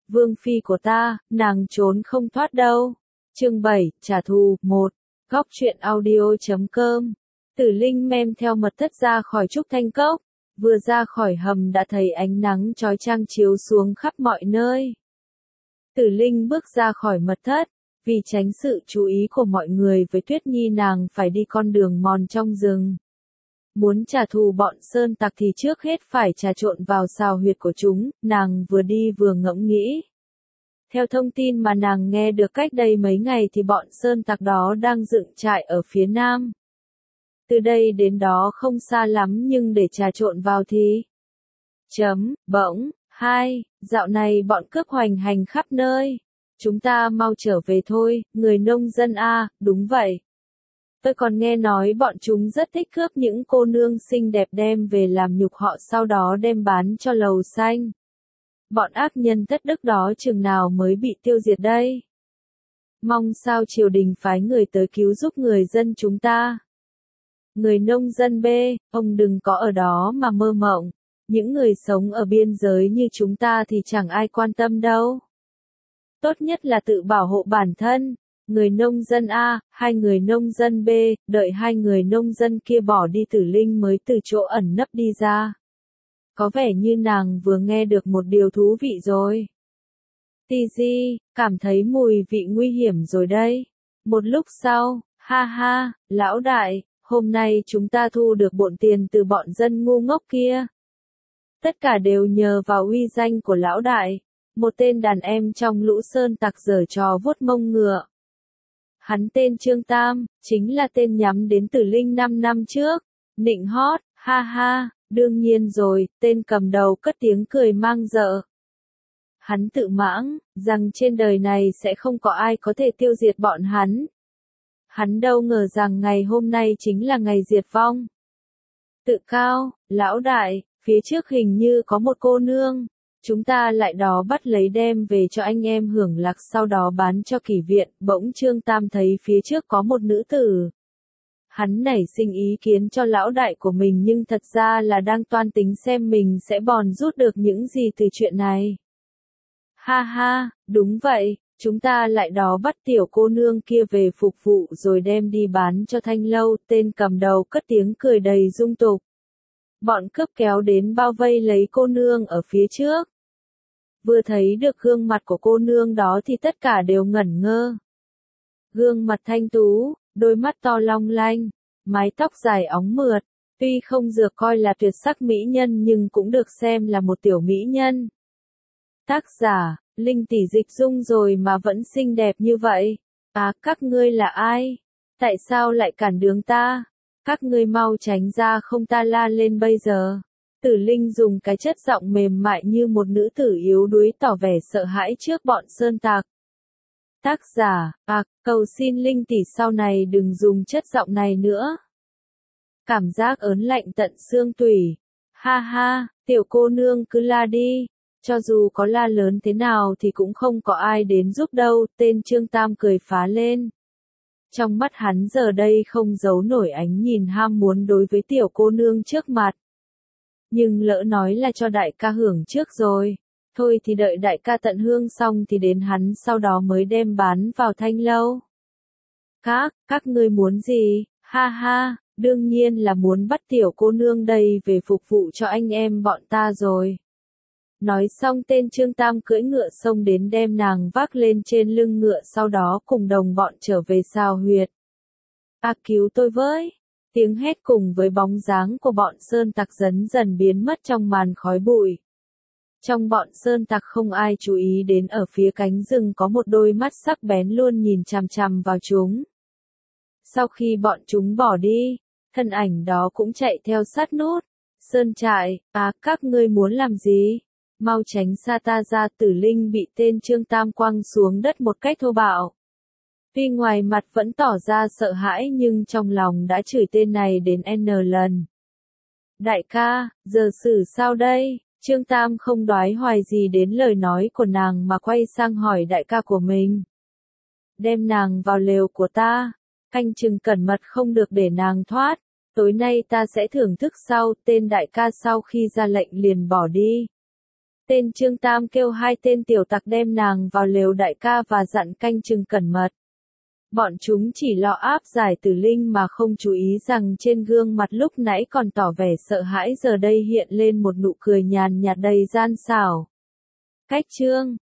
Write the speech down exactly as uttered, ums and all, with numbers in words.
Vương phi của ta, nàng trốn không thoát đâu. Chương bảy, trả thù, một. Góc truyện audio chấm com. Tử Linh men theo mật thất ra khỏi trúc thanh cốc, vừa ra khỏi hầm đã thấy ánh nắng chói chang chiếu xuống khắp mọi nơi. Tử Linh bước ra khỏi mật thất, vì tránh sự chú ý của mọi người với Tuyết Nhi nàng phải đi con đường mòn trong rừng. Muốn trả thù bọn sơn tặc thì trước hết phải trà trộn vào sào huyệt của chúng, nàng vừa đi vừa ngẫm nghĩ. Theo thông tin mà nàng nghe được cách đây mấy ngày thì bọn sơn tặc đó đang dựng trại ở phía nam. Từ đây đến đó không xa lắm nhưng để trà trộn vào thì... Chấm, bỗng, hai, dạo này bọn cướp hoành hành khắp nơi. Chúng ta mau trở về thôi, người nông dân a, đúng vậy. Tôi còn nghe nói bọn chúng rất thích cướp những cô nương xinh đẹp đem về làm nhục họ sau đó đem bán cho lầu xanh. Bọn ác nhân thất đức đó chừng nào mới bị tiêu diệt đây. Mong sao triều đình phái người tới cứu giúp người dân chúng ta. Người nông dân B, ông đừng có ở đó mà mơ mộng. Những người sống ở biên giới như chúng ta thì chẳng ai quan tâm đâu. Tốt nhất là tự bảo hộ bản thân. Người nông dân A, hai người nông dân B, đợi hai người nông dân kia bỏ đi Tử Linh mới từ chỗ ẩn nấp đi ra. Có vẻ như nàng vừa nghe được một điều thú vị rồi. Tì di, cảm thấy mùi vị nguy hiểm rồi đây. Một lúc sau, ha ha, lão đại, hôm nay chúng ta thu được bộn tiền từ bọn dân ngu ngốc kia. Tất cả đều nhờ vào uy danh của lão đại, một tên đàn em trong lũ sơn tặc giở trò vuốt mông ngựa. Hắn tên Trương Tam, chính là tên nhắm đến Tử Linh năm năm trước. Nịnh hót, ha ha, đương nhiên rồi, tên cầm đầu cất tiếng cười mang rợ. Hắn tự mãng, rằng trên đời này sẽ không có ai có thể tiêu diệt bọn hắn. Hắn đâu ngờ rằng ngày hôm nay chính là ngày diệt vong. Tự cao, lão đại, phía trước hình như có một cô nương. Chúng ta lại đó bắt lấy đem về cho anh em hưởng lạc sau đó bán cho kỷ viện. Bỗng Trương Tam thấy phía trước có một nữ tử. Hắn nảy sinh ý kiến cho lão đại của mình nhưng thật ra là đang toan tính xem mình sẽ bòn rút được những gì từ chuyện này. Ha ha, đúng vậy, chúng ta lại đó bắt tiểu cô nương kia về phục vụ rồi đem đi bán cho Thanh Lâu. Tên cầm đầu cất tiếng cười đầy dung tục. Bọn cướp kéo đến bao vây lấy cô nương ở phía trước. Vừa thấy được gương mặt của cô nương đó thì tất cả đều ngẩn ngơ. Gương mặt thanh tú, đôi mắt to long lanh, mái tóc dài óng mượt, tuy không được coi là tuyệt sắc mỹ nhân nhưng cũng được xem là một tiểu mỹ nhân. Tác giả, Linh Tỷ Dịch Dung rồi mà vẫn xinh đẹp như vậy. À, các ngươi là ai? Tại sao lại cản đường ta? Các ngươi mau tránh ra không ta la lên bây giờ. Tử Linh dùng cái chất giọng mềm mại như một nữ tử yếu đuối tỏ vẻ sợ hãi trước bọn sơn tặc. Tác giả, à, cầu xin Linh Tỷ sau này đừng dùng chất giọng này nữa. Cảm giác ớn lạnh tận xương tủy. Ha ha, tiểu cô nương cứ la đi. Cho dù có la lớn thế nào thì cũng không có ai đến giúp đâu. Tên Trương Tam cười phá lên. Trong mắt hắn giờ đây không giấu nổi ánh nhìn ham muốn đối với tiểu cô nương trước mặt. Nhưng lỡ nói là cho đại ca hưởng trước rồi. Thôi thì đợi đại ca tận hương xong thì đến hắn sau đó mới đem bán vào Thanh Lâu. Các, các ngươi muốn gì? Ha ha, đương nhiên là muốn bắt tiểu cô nương đây về phục vụ cho anh em bọn ta rồi. Nói xong tên Trương Tam cưỡi ngựa xông đến đem nàng vác lên trên lưng ngựa sau đó cùng đồng bọn trở về sào huyệt. À, cứu tôi với! Tiếng hét cùng với bóng dáng của bọn sơn tặc dần dần biến mất trong màn khói bụi. Trong bọn sơn tặc không ai chú ý đến ở phía cánh rừng có một đôi mắt sắc bén luôn nhìn chằm chằm vào chúng. Sau khi bọn chúng bỏ đi, thân ảnh đó cũng chạy theo sát nút. Sơn trại, à, các ngươi muốn làm gì? Mau tránh xa ta ra. Tử Linh bị tên Trương Tam quăng xuống đất một cách thô bạo. Tuy ngoài mặt vẫn tỏ ra sợ hãi nhưng trong lòng đã chửi tên này đến N lần. Đại ca, giờ xử sao đây? Trương Tam không đoái hoài gì đến lời nói của nàng mà quay sang hỏi đại ca của mình. Đem nàng vào lều của ta, canh chừng cẩn mật không được để nàng thoát. Tối nay ta sẽ thưởng thức sau. Tên đại ca sau khi ra lệnh liền bỏ đi. Tên Trương Tam kêu hai tên tiểu tặc đem nàng vào lều đại ca và dặn canh chừng cẩn mật. Bọn chúng chỉ lo áp giải Tử Linh mà không chú ý rằng trên gương mặt lúc nãy còn tỏ vẻ sợ hãi giờ đây hiện lên một nụ cười nhàn nhạt đầy gian xảo. Cách Trương